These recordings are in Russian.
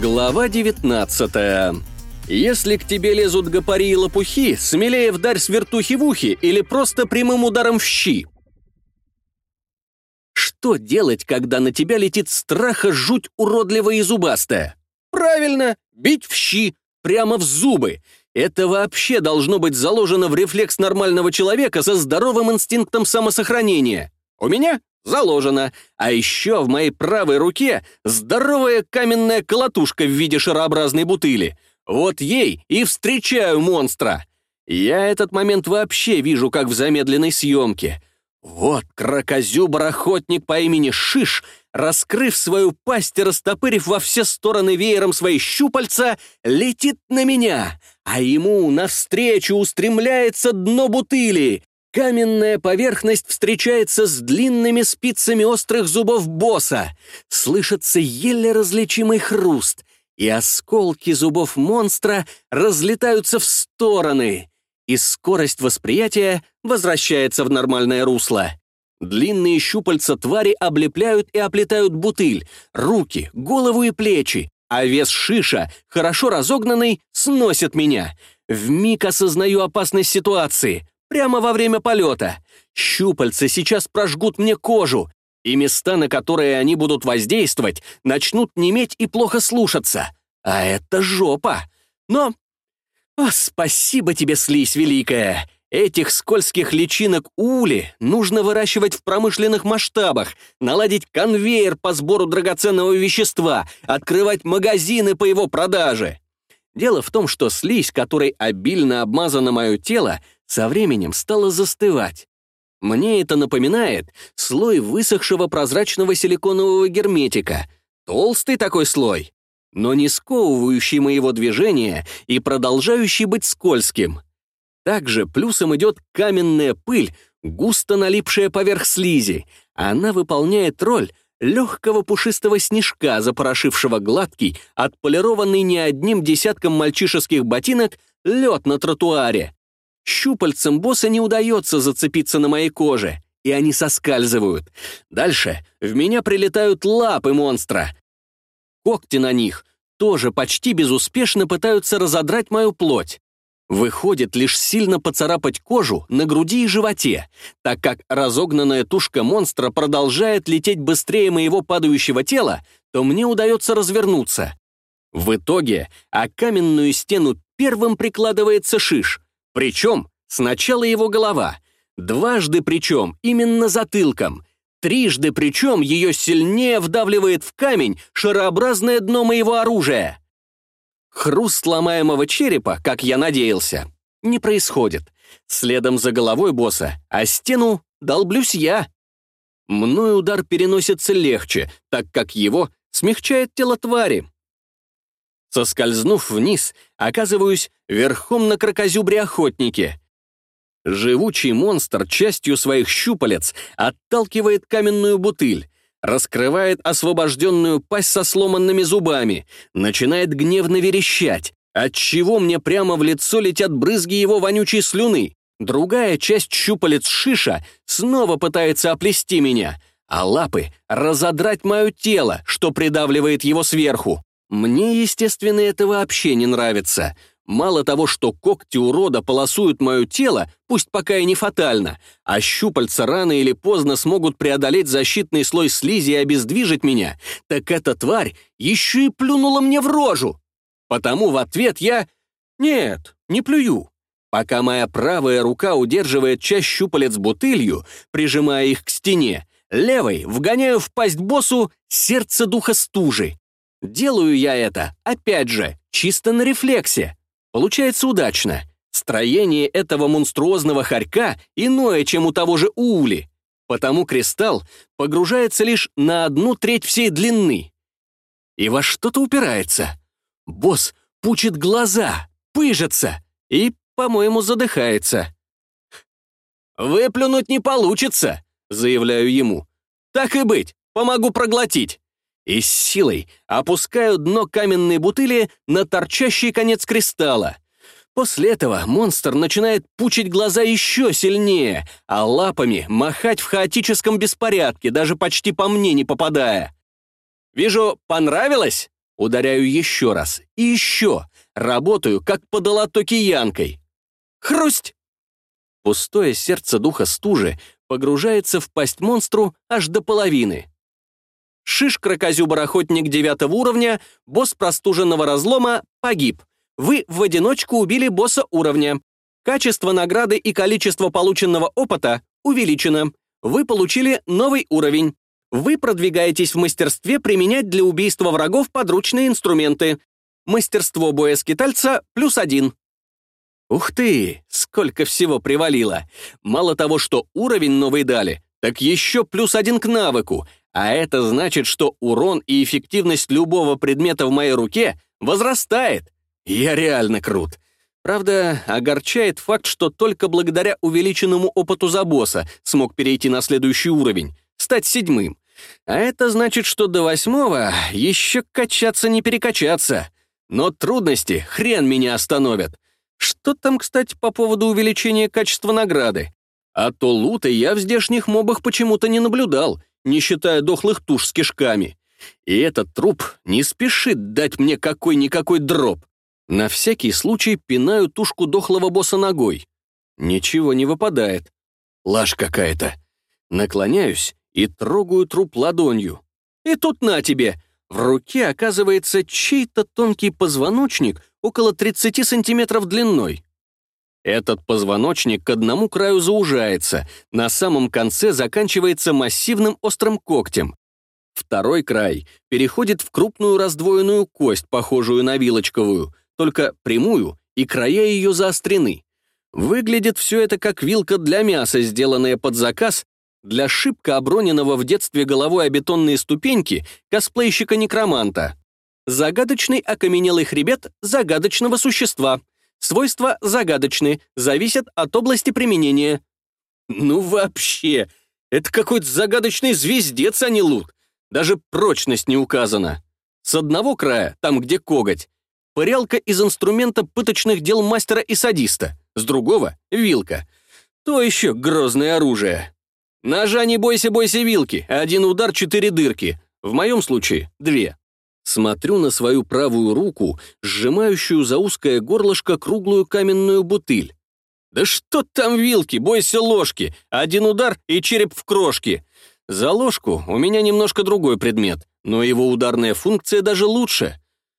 Глава 19. Если к тебе лезут гопари и лопухи, смелее вдарь с вертухи в ухи или просто прямым ударом в щи. Что делать, когда на тебя летит страха жуть уродливая и зубастая? Правильно, бить в щи, прямо в зубы. Это вообще должно быть заложено в рефлекс нормального человека со здоровым инстинктом самосохранения. У меня заложено. А еще в моей правой руке здоровая каменная колотушка в виде шарообразной бутыли. Вот ей и встречаю монстра. Я этот момент вообще вижу, как в замедленной съемке. Вот кракозюбр-охотник по имени Шиш, раскрыв свою пасть и растопырив во все стороны веером свои щупальца, летит на меня, а ему навстречу устремляется дно бутыли. Каменная поверхность встречается с длинными спицами острых зубов босса. Слышится еле различимый хруст, и осколки зубов монстра разлетаются в стороны, и скорость восприятия возвращается в нормальное русло. Длинные щупальца твари облепляют и оплетают бутыль, руки, голову и плечи, а вес Шиша, хорошо разогнанный, сносит меня. Вмиг осознаю опасность ситуации. Прямо во время полета. Щупальца сейчас прожгут мне кожу, и места, на которые они будут воздействовать, начнут неметь и плохо слушаться. А это жопа. Но... спасибо тебе, слизь великая. Этих скользких личинок ули нужно выращивать в промышленных масштабах, наладить конвейер по сбору драгоценного вещества, открывать магазины по его продаже. Дело в том, что слизь, которой обильно обмазано мое тело, со временем стала застывать. Мне это напоминает слой высохшего прозрачного силиконового герметика. Толстый такой слой, но не сковывающий моего движения и продолжающий быть скользким. Также плюсом идет каменная пыль, густо налипшая поверх слизи. Она выполняет роль легкого пушистого снежка, запорошившего гладкий, отполированный не одним десятком мальчишеских ботинок лед на тротуаре. Щупальцам босса не удается зацепиться на моей коже, и они соскальзывают. Дальше в меня прилетают лапы монстра. Когти на них тоже почти безуспешно пытаются разодрать мою плоть. Выходит лишь сильно поцарапать кожу на груди и животе, так как разогнанная тушка монстра продолжает лететь быстрее моего падающего тела, то мне удается развернуться. В итоге о каменную стену первым прикладывается Шиш, причем сначала его голова, дважды причем именно затылком, трижды причем ее сильнее вдавливает в камень шарообразное дно моего оружия. Хруст ломаемого черепа, как я надеялся, не происходит. Следом за головой босса о стену долблюсь я. Мною удар переносится легче, так как его смягчает тело твари. Соскользнув вниз, оказываюсь верхом на кракозюбре-охотнике. Живучий монстр частью своих щупалец отталкивает каменную бутыль, раскрывает освобожденную пасть со сломанными зубами, начинает гневно верещать, отчего мне прямо в лицо летят брызги его вонючей слюны. Другая часть щупалец Шиша снова пытается оплести меня, а лапы разодрать мое тело, что придавливает его сверху. Мне, естественно, это вообще не нравится. Мало того, что когти урода полосуют мое тело, пусть пока и не фатально, а щупальца рано или поздно смогут преодолеть защитный слой слизи и обездвижить меня, так эта тварь еще и плюнула мне в рожу. Потому в ответ я... Нет, не плюю. Пока моя правая рука удерживает часть щупалец бутылью, прижимая их к стене, левой вгоняю в пасть боссу сердце духа стужи. Делаю я это, опять же, чисто на рефлексе. Получается удачно. Строение этого монструозного хорька иное, чем у того же Уули. Потому кристалл погружается лишь на 1/3 всей длины. И во что-то упирается. Босс пучит глаза, пыжится и, по-моему, задыхается. «Выплюнуть не получится», — заявляю ему. «Так и быть, помогу проглотить». И с силой опускаю дно каменной бутыли на торчащий конец кристалла. После этого монстр начинает пучить глаза еще сильнее, а лапами махать в хаотическом беспорядке, даже почти по мне не попадая. «Вижу, понравилось?» Ударяю еще раз. И еще. Работаю, как подолото киянкой. Хрусть! Пустое сердце духа стужи погружается в пасть монстру аж до половины. Шиш-кракозюбр-охотник 9 уровня, босс простуженного разлома, погиб. Вы в одиночку убили босса уровня. Качество награды и количество полученного опыта увеличено. Вы получили новый уровень. Вы продвигаетесь в мастерстве применять для убийства врагов подручные инструменты. Мастерство боя скитальца +1. Ух ты, сколько всего привалило. Мало того, что уровень новый дали, так еще +1 к навыку. А это значит, что урон и эффективность любого предмета в моей руке возрастает. Я реально крут. Правда, огорчает факт, что только благодаря увеличенному опыту за босса смог перейти на следующий уровень, стать 7-м. А это значит, что до 8-го еще качаться не перекачаться. Но трудности хрен меня остановят. Что там, кстати, по поводу увеличения качества награды? А то лута я в здешних мобах почему-то не наблюдал, не считая дохлых туш с кишками. И этот труп не спешит дать мне какой-никакой дроп. На всякий случай пинаю тушку дохлого босса ногой. Ничего не выпадает. Лажь какая-то. Наклоняюсь и трогаю труп ладонью. И тут на тебе! В руке оказывается чей-то тонкий позвоночник около 30 сантиметров длиной. Этот позвоночник к одному краю заужается, на самом конце заканчивается массивным острым когтем. Второй край переходит в крупную раздвоенную кость, похожую на вилочковую, только прямую, и края ее заострены. Выглядит все это как вилка для мяса, сделанная под заказ для шибко оброненного в детстве головой о бетонные ступеньки косплейщика-некроманта. Загадочный окаменелый хребет загадочного существа. Свойства загадочны, зависят от области применения. Ну вообще, это какой-то загадочный звездец, а не лут. Даже прочность не указана. С одного края, там где коготь, пырялка из инструмента пыточных дел мастера и садиста, с другого — вилка. То еще грозное оружие. Ножа не бойся, бойся вилки, 1 удар 4 дырки, в моем случае 2. Смотрю на свою правую руку, сжимающую за узкое горлышко круглую каменную бутыль. Да что там вилки, бойся ложки, 1 удар и череп в крошки. За ложку у меня немножко другой предмет, но его ударная функция даже лучше.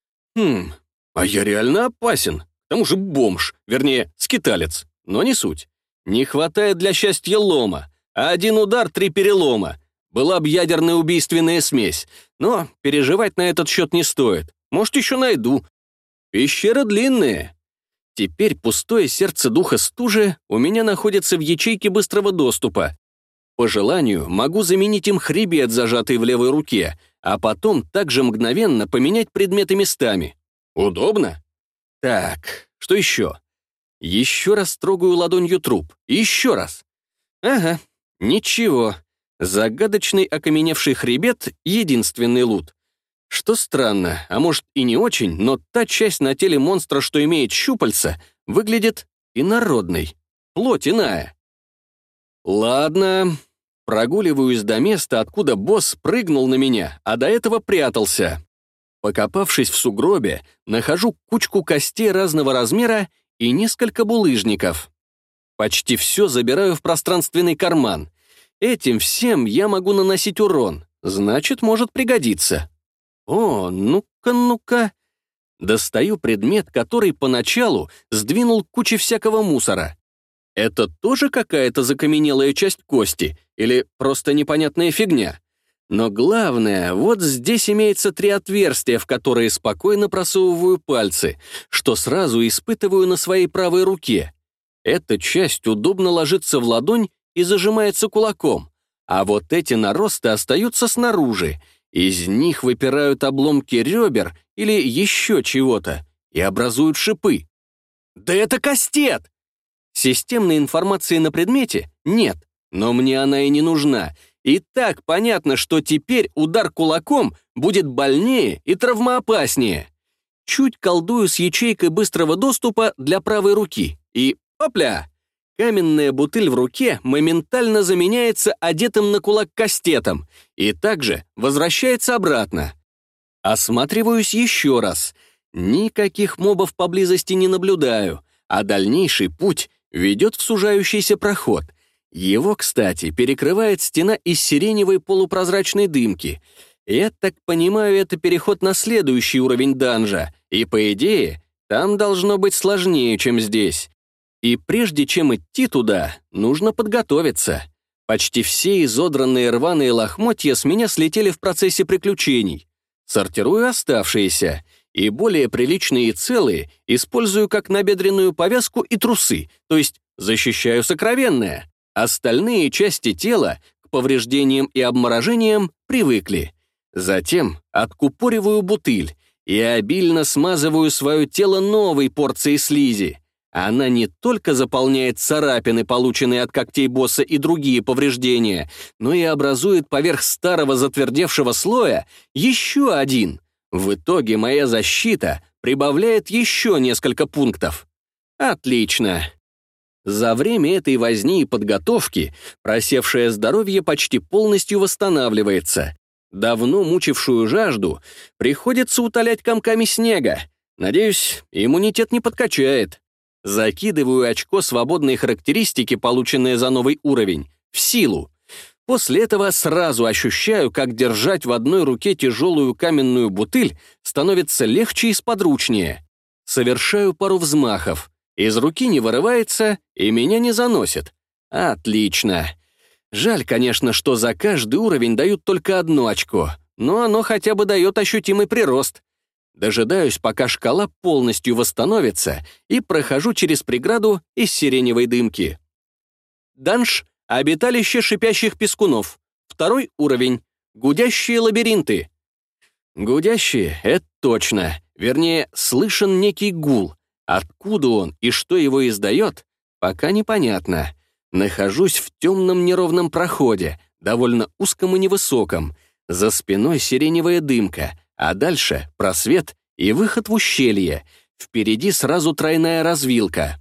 А я реально опасен, к тому же бомж, вернее, скиталец, но не суть. Не хватает для счастья лома, 1 удар 3 перелома. Была б ядерная убийственная смесь, но переживать на этот счет не стоит. Может, еще найду. Пещера длинная. Теперь пустое сердце духа стужи у меня находится в ячейке быстрого доступа. По желанию могу заменить им хребет, зажатый в левой руке, а потом также мгновенно поменять предметы местами. Удобно? Так, что еще? Еще раз трогаю ладонью труп. Еще раз. Ага, ничего. Загадочный окаменевший хребет — единственный лут. Что странно, а может и не очень, но та часть на теле монстра, что имеет щупальца, выглядит инородной. Плоть иная. Ладно. Прогуливаюсь до места, откуда босс прыгнул на меня, а до этого прятался. Покопавшись в сугробе, нахожу кучку костей разного размера и несколько булыжников. Почти все забираю в пространственный карман. Этим всем я могу наносить урон, значит, может пригодиться. О, ну-ка, ну-ка. Достаю предмет, который поначалу сдвинул кучи всякого мусора. Это тоже какая-то закаменелая часть кости или просто непонятная фигня? Но главное, вот здесь имеется 3 отверстия, в которые спокойно просовываю пальцы, что сразу испытываю на своей правой руке. Эта часть удобно ложится в ладонь и зажимается кулаком, а вот эти наросты остаются снаружи. Из них выпирают обломки ребер или еще чего-то и образуют шипы. Да это кастет! Системной информации на предмете нет, но мне она и не нужна. И так понятно, что теперь удар кулаком будет больнее и травмоопаснее. Чуть колдую с ячейкой быстрого доступа для правой руки, и опля! Каменная бутыль в руке моментально заменяется одетым на кулак кастетом и также возвращается обратно. Осматриваюсь еще раз. Никаких мобов поблизости не наблюдаю, а дальнейший путь ведет в сужающийся проход. Его, кстати, перекрывает стена из сиреневой полупрозрачной дымки. Я так понимаю, это переход на следующий уровень данжа, и, по идее, там должно быть сложнее, чем здесь. И прежде чем идти туда, нужно подготовиться. Почти все изодранные рваные лохмотья с меня слетели в процессе приключений. Сортирую оставшиеся, и более приличные и целые использую как набедренную повязку и трусы, то есть защищаю сокровенное. Остальные части тела к повреждениям и обморожениям привыкли. Затем откупориваю бутыль и обильно смазываю свое тело новой порцией слизи. Она не только заполняет царапины, полученные от когтей босса и другие повреждения, но и образует поверх старого затвердевшего слоя еще один. В итоге моя защита прибавляет еще несколько пунктов. Отлично. За время этой возни и подготовки просевшее здоровье почти полностью восстанавливается. Давно мучившую жажду приходится утолять комками снега. Надеюсь, иммунитет не подкачает. Закидываю очко свободной характеристики, полученное за новый уровень, в силу. После этого сразу ощущаю, как держать в одной руке тяжелую каменную бутыль становится легче и сподручнее. Совершаю пару взмахов. Из руки не вырывается и меня не заносит. Отлично. Жаль, конечно, что за каждый уровень дают только одно очко, но оно хотя бы дает ощутимый прирост. Дожидаюсь, пока шкала полностью восстановится, и прохожу через преграду из сиреневой дымки. Данж — обиталище шипящих пескунов. 2 уровень. Гудящие лабиринты. Гудящие — это точно. Вернее, слышен некий гул. Откуда он и что его издает, пока непонятно. Нахожусь в темном неровном проходе, довольно узком и невысоком. За спиной сиреневая дымка, а дальше просвет и выход в ущелье. Впереди сразу тройная развилка.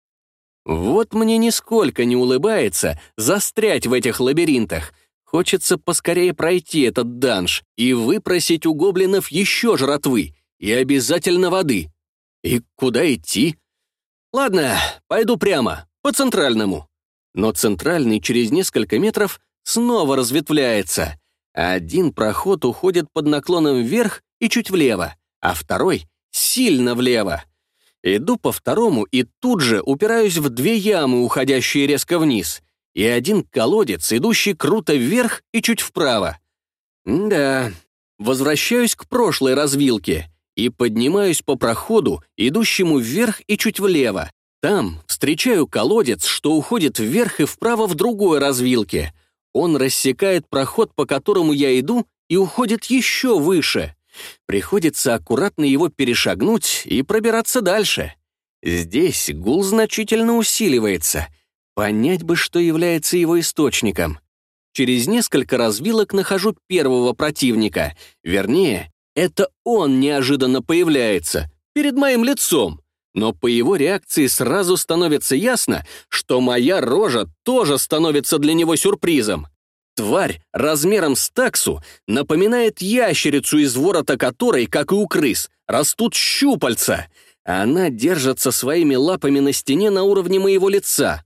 Вот мне нисколько не улыбается застрять в этих лабиринтах. Хочется поскорее пройти этот данж и выпросить у гоблинов еще жратвы и обязательно воды. И куда идти? Ладно, пойду прямо, по центральному. Но центральный через несколько метров снова разветвляется. Один проход уходит под наклоном вверх и чуть влево, а второй — сильно влево. Иду по второму и тут же упираюсь в 2 ямы, уходящие резко вниз, и один колодец, идущий круто вверх и чуть вправо. Да, возвращаюсь к прошлой развилке и поднимаюсь по проходу, идущему вверх и чуть влево. Там встречаю колодец, что уходит вверх и вправо в другой развилке. Он рассекает проход, по которому я иду, и уходит еще выше. Приходится аккуратно его перешагнуть и пробираться дальше. Здесь гул значительно усиливается. Понять бы, что является его источником. Через несколько развилок нахожу первого противника. Вернее, это он неожиданно появляется перед моим лицом. Но по его реакции сразу становится ясно, что моя рожа тоже становится для него сюрпризом. Тварь размером с таксу напоминает ящерицу, из ворота которой, как и у крыс, растут щупальца. Она держится своими лапами на стене на уровне моего лица.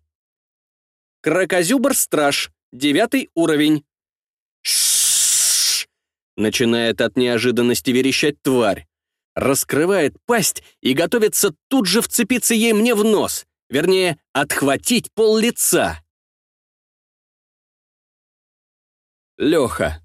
Кракозюбр-страж, 9 уровень. Ш-ш-ш! Начинает от неожиданности верещать тварь. Раскрывает пасть и готовится тут же вцепиться ей мне в нос, вернее, отхватить пол лица. Леха.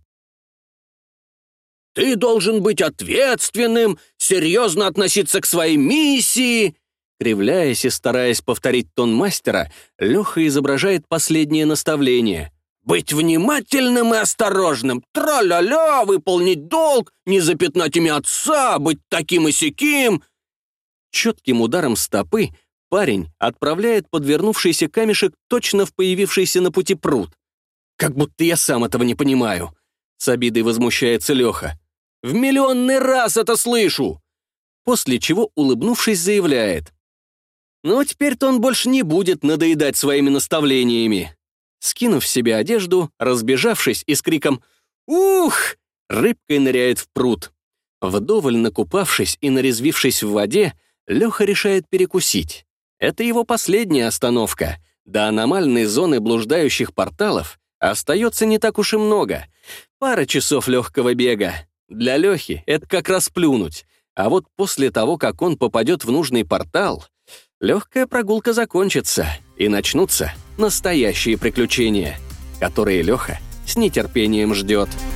«Ты должен быть ответственным, серьезно относиться к своей миссии!» Кривляясь и стараясь повторить тон мастера, Леха изображает последнее наставление. «Быть внимательным и осторожным, тра-ля-ля, выполнить долг, не запятнать имя отца, быть таким и сяким!» Четким ударом стопы парень отправляет подвернувшийся камешек точно в появившийся на пути пруд. «Как будто я сам этого не понимаю», — с обидой возмущается Леха. «В миллионный раз это слышу!» После чего, улыбнувшись, заявляет. «Ну, теперь-то он больше не будет надоедать своими наставлениями». Скинув с себя одежду, разбежавшись и с криком «Ух!», рыбкой ныряет в пруд. Вдоволь накупавшись и нарезвившись в воде, Леха решает перекусить. Это его последняя остановка. До аномальной зоны блуждающих порталов остается не так уж и много. Пара часов легкого бега. Для Лехи это как раз плюнуть. А вот после того, как он попадет в нужный портал, легкая прогулка закончится, и начнутся настоящие приключения, которые Леха с нетерпением ждет.